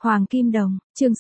Hoàng Kim Đồng, chương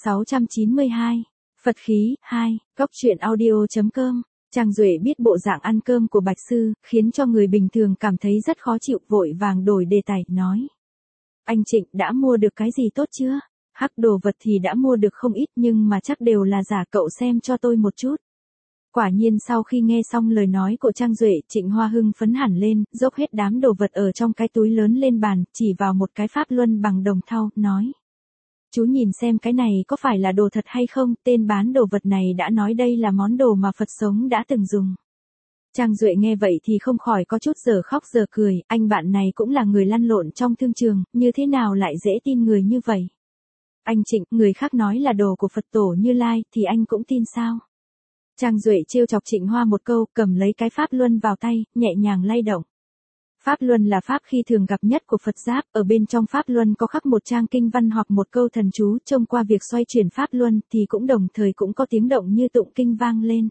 692. Phật khí, 2, Cóc truyện audio.com. Trang Duệ biết bộ dạng ăn cơm của Bạch Sư, khiến cho người bình thường cảm thấy rất khó chịu, vội vàng đổi đề tài, nói. Anh Trịnh đã mua được cái gì tốt chưa? Hắc đồ vật thì đã mua được không ít nhưng mà chắc đều là giả, cậu xem cho tôi một chút. Quả nhiên sau khi nghe xong lời nói của Trang Duệ, Trịnh Hoa hưng phấn hẳn lên, dốc hết đám đồ vật ở trong cái túi lớn lên bàn, chỉ vào một cái pháp luân bằng đồng thau, nói. Chú nhìn xem cái này có phải là đồ thật hay không, tên bán đồ vật này đã nói đây là món đồ mà Phật sống đã từng dùng. Trang Duệ nghe vậy thì không khỏi có chút giờ khóc giờ cười, anh bạn này cũng là người lăn lộn trong thương trường, như thế nào lại dễ tin người như vậy. Anh Trịnh, người khác nói là đồ của Phật tổ Như Lai, thì anh cũng tin sao? Trang Duệ trêu chọc Trịnh Hoa một câu, cầm lấy cái pháp luân vào tay, nhẹ nhàng lay động. Pháp luân là pháp khi thường gặp nhất của Phật Giáp, ở bên trong pháp luân có khắc một trang kinh văn hoặc một câu thần chú, trông qua việc xoay chuyển pháp luân thì cũng đồng thời cũng có tiếng động như tụng kinh vang lên.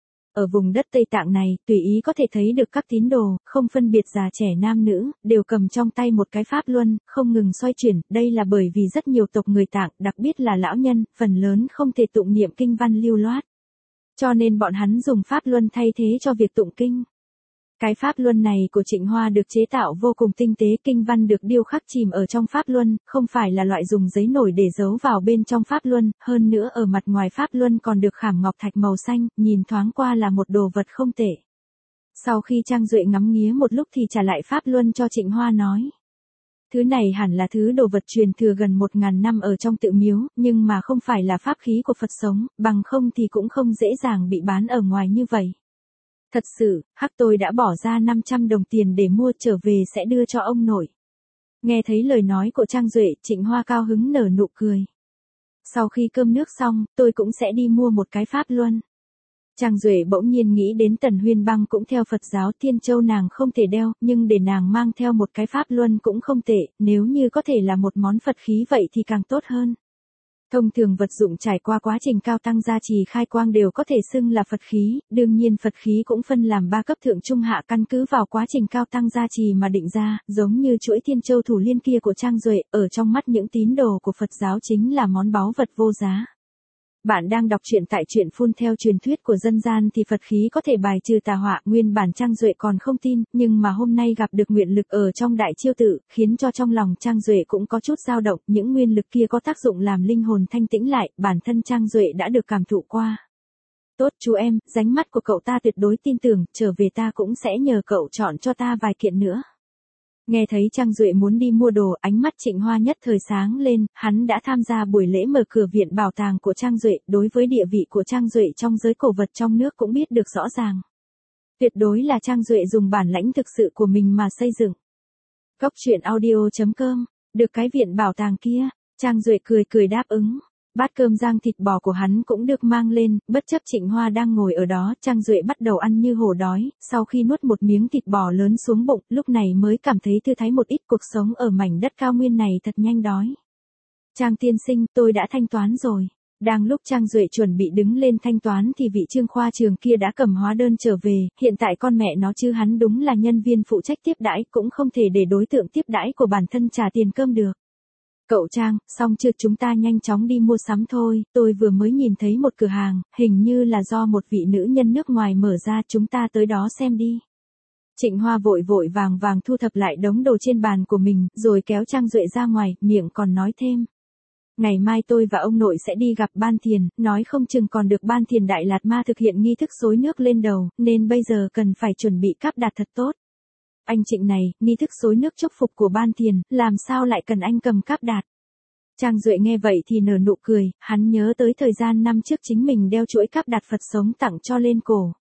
Ở vùng đất Tây Tạng này, tùy ý có thể thấy được các tín đồ, không phân biệt già trẻ nam nữ, đều cầm trong tay một cái pháp luân, không ngừng xoay chuyển, đây là bởi vì rất nhiều tộc người Tạng, đặc biệt là lão nhân, phần lớn không thể tụng niệm kinh văn lưu loát. Cho nên bọn hắn dùng pháp luân thay thế cho việc tụng kinh. Cái pháp luân này của Trịnh Hoa được chế tạo vô cùng tinh tế, kinh văn được điêu khắc chìm ở trong pháp luân, không phải là loại dùng giấy nổi để giấu vào bên trong pháp luân, hơn nữa ở mặt ngoài pháp luân còn được khảm ngọc thạch màu xanh, nhìn thoáng qua là một đồ vật không tệ. Sau khi Trang Duệ ngắm nghía một lúc thì trả lại pháp luân cho Trịnh Hoa, nói. Thứ này hẳn là thứ đồ vật truyền thừa gần 1000 năm ở trong tự miếu, nhưng mà không phải là pháp khí của Phật sống, bằng không thì cũng không dễ dàng bị bán ở ngoài như vậy. Thật sự, tôi đã bỏ ra 500 đồng tiền để mua, trở về sẽ đưa cho ông nội. Nghe thấy lời nói của Trang Duệ, Trịnh Hoa cao hứng nở nụ cười. Sau khi cơm nước xong, tôi cũng sẽ đi mua một cái pháp luân. Trang Duệ bỗng nhiên nghĩ đến Tần Huyên Băng cũng theo Phật giáo Thiên Châu, nàng không thể đeo, nhưng để nàng mang theo một cái pháp luân cũng không tệ, nếu như có thể là một món Phật khí vậy thì càng tốt hơn. Thông thường vật dụng trải qua quá trình cao tăng gia trì khai quang đều có thể xưng là Phật khí, đương nhiên Phật khí cũng phân làm 3 cấp thượng trung hạ, căn cứ vào quá trình cao tăng gia trì mà định ra, giống như chuỗi Thiên Châu thủ liên kia của Trang Duệ, ở trong mắt những tín đồ của Phật giáo chính là món báu vật vô giá. Bạn đang đọc truyện tại truyện phun theo truyền thuyết của dân gian thì Phật khí có thể bài trừ tà họa, nguyên bản Trang Duệ còn không tin, nhưng mà hôm nay gặp được nguyện lực ở trong Đại Chiêu Tự, khiến cho trong lòng Trang Duệ cũng có chút dao động, những nguyên lực kia có tác dụng làm linh hồn thanh tĩnh lại, bản thân Trang Duệ đã được cảm thụ qua. Tốt chú em, ránh mắt của cậu ta tuyệt đối tin tưởng, trở về ta cũng sẽ nhờ cậu chọn cho ta vài kiện nữa. Nghe thấy Trang Duệ muốn đi mua đồ, ánh mắt Trịnh Hoa nhất thời sáng lên, hắn đã tham gia buổi lễ mở cửa viện bảo tàng của Trang Duệ, đối với địa vị của Trang Duệ trong giới cổ vật trong nước cũng biết được rõ ràng. Tuyệt đối là Trang Duệ dùng bản lãnh thực sự của mình mà xây dựng. Cóc truyện audio.com, được cái viện bảo tàng kia, Trang Duệ cười cười đáp ứng. Bát cơm rang thịt bò của hắn cũng được mang lên, bất chấp Trịnh Hoa đang ngồi ở đó, Trang Duệ bắt đầu ăn như hổ đói, sau khi nuốt một miếng thịt bò lớn xuống bụng, lúc này mới cảm thấy thư thái một ít, cuộc sống ở mảnh đất cao nguyên này thật nhanh đói. Trang tiên sinh, tôi đã thanh toán rồi. Đang lúc Trang Duệ chuẩn bị đứng lên thanh toán thì vị Trương khoa trường kia đã cầm hóa đơn trở về, hiện tại con mẹ nó chứ hắn đúng là nhân viên phụ trách tiếp đãi, cũng không thể để đối tượng tiếp đãi của bản thân trả tiền cơm được. Cậu Trang, xong chưa, chúng ta nhanh chóng đi mua sắm thôi, tôi vừa mới nhìn thấy một cửa hàng, hình như là do một vị nữ nhân nước ngoài mở ra, chúng ta tới đó xem đi. Trịnh Hoa vội vội vàng vàng thu thập lại đống đồ trên bàn của mình, rồi kéo Trang Duệ ra ngoài, miệng còn nói thêm. Ngày mai tôi và ông nội sẽ đi gặp Ban Thiền, nói không chừng còn được Ban Thiền Đại Lạt Ma thực hiện nghi thức xối nước lên đầu, nên bây giờ cần phải chuẩn bị cáp đặt thật tốt. Anh Trịnh này, nghi thức xối nước chúc phục của Ban Thiền, làm sao lại cần anh cầm cáp đặt? Trang Duệ nghe vậy thì nở nụ cười, hắn nhớ tới thời gian năm trước chính mình đeo chuỗi cáp đặt Phật sống tặng cho lên cổ.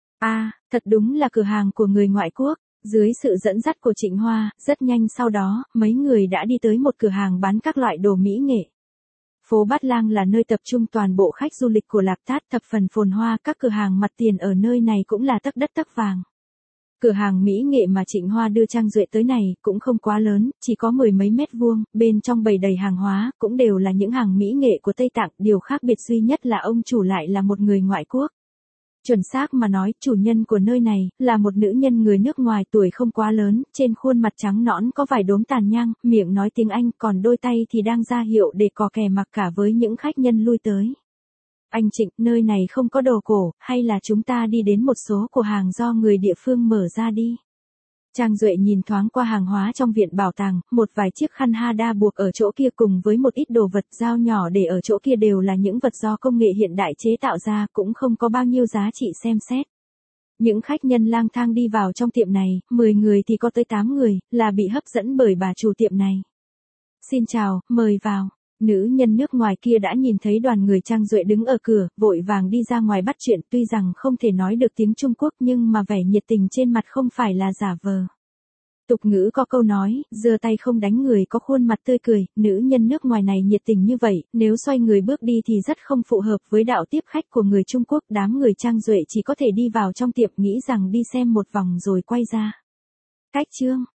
Thật đúng là cửa hàng của người ngoại quốc. Dưới sự dẫn dắt của Trịnh Hoa, rất nhanh sau đó, mấy người đã đi tới một cửa hàng bán các loại đồ mỹ nghệ. Phố Bát Lang là nơi tập trung toàn bộ khách du lịch của Lạp Thát, thập phần phồn hoa, các cửa hàng mặt tiền ở nơi này cũng là tấc đất tấc vàng. Cửa hàng mỹ nghệ mà Trịnh Hoa đưa Trang Duệ tới này cũng không quá lớn, chỉ có 10 mấy mét vuông, bên trong bày đầy hàng hóa, cũng đều là những hàng mỹ nghệ của Tây Tạng, điều khác biệt duy nhất là ông chủ lại là một người ngoại quốc. Chuẩn xác mà nói, chủ nhân của nơi này, là một nữ nhân người nước ngoài tuổi không quá lớn, trên khuôn mặt trắng nõn có vài đốm tàn nhang, miệng nói tiếng Anh, còn đôi tay thì đang ra hiệu để cò kè mặc cả với những khách nhân lui tới. Anh Trịnh, nơi này không có đồ cổ, hay là chúng ta đi đến một số cửa hàng do người địa phương mở ra đi. Trang Duệ nhìn thoáng qua hàng hóa trong viện bảo tàng, một vài chiếc khăn hada buộc ở chỗ kia cùng với một ít đồ vật dao nhỏ để ở chỗ kia đều là những vật do công nghệ hiện đại chế tạo ra, cũng không có bao nhiêu giá trị xem xét. Những khách nhân lang thang đi vào trong tiệm này, 10 người thì có tới 8 người, là bị hấp dẫn bởi bà chủ tiệm này. Xin chào, mời vào. Nữ nhân nước ngoài kia đã nhìn thấy đoàn người Trang Duệ đứng ở cửa, vội vàng đi ra ngoài bắt chuyện, tuy rằng không thể nói được tiếng Trung Quốc nhưng mà vẻ nhiệt tình trên mặt không phải là giả vờ. Tục ngữ có câu nói, giơ tay không đánh người có khuôn mặt tươi cười, nữ nhân nước ngoài này nhiệt tình như vậy, nếu xoay người bước đi thì rất không phù hợp với đạo tiếp khách của người Trung Quốc. Đám người Trang Duệ chỉ có thể đi vào trong tiệm nghĩ rằng đi xem một vòng rồi quay ra. Cách chương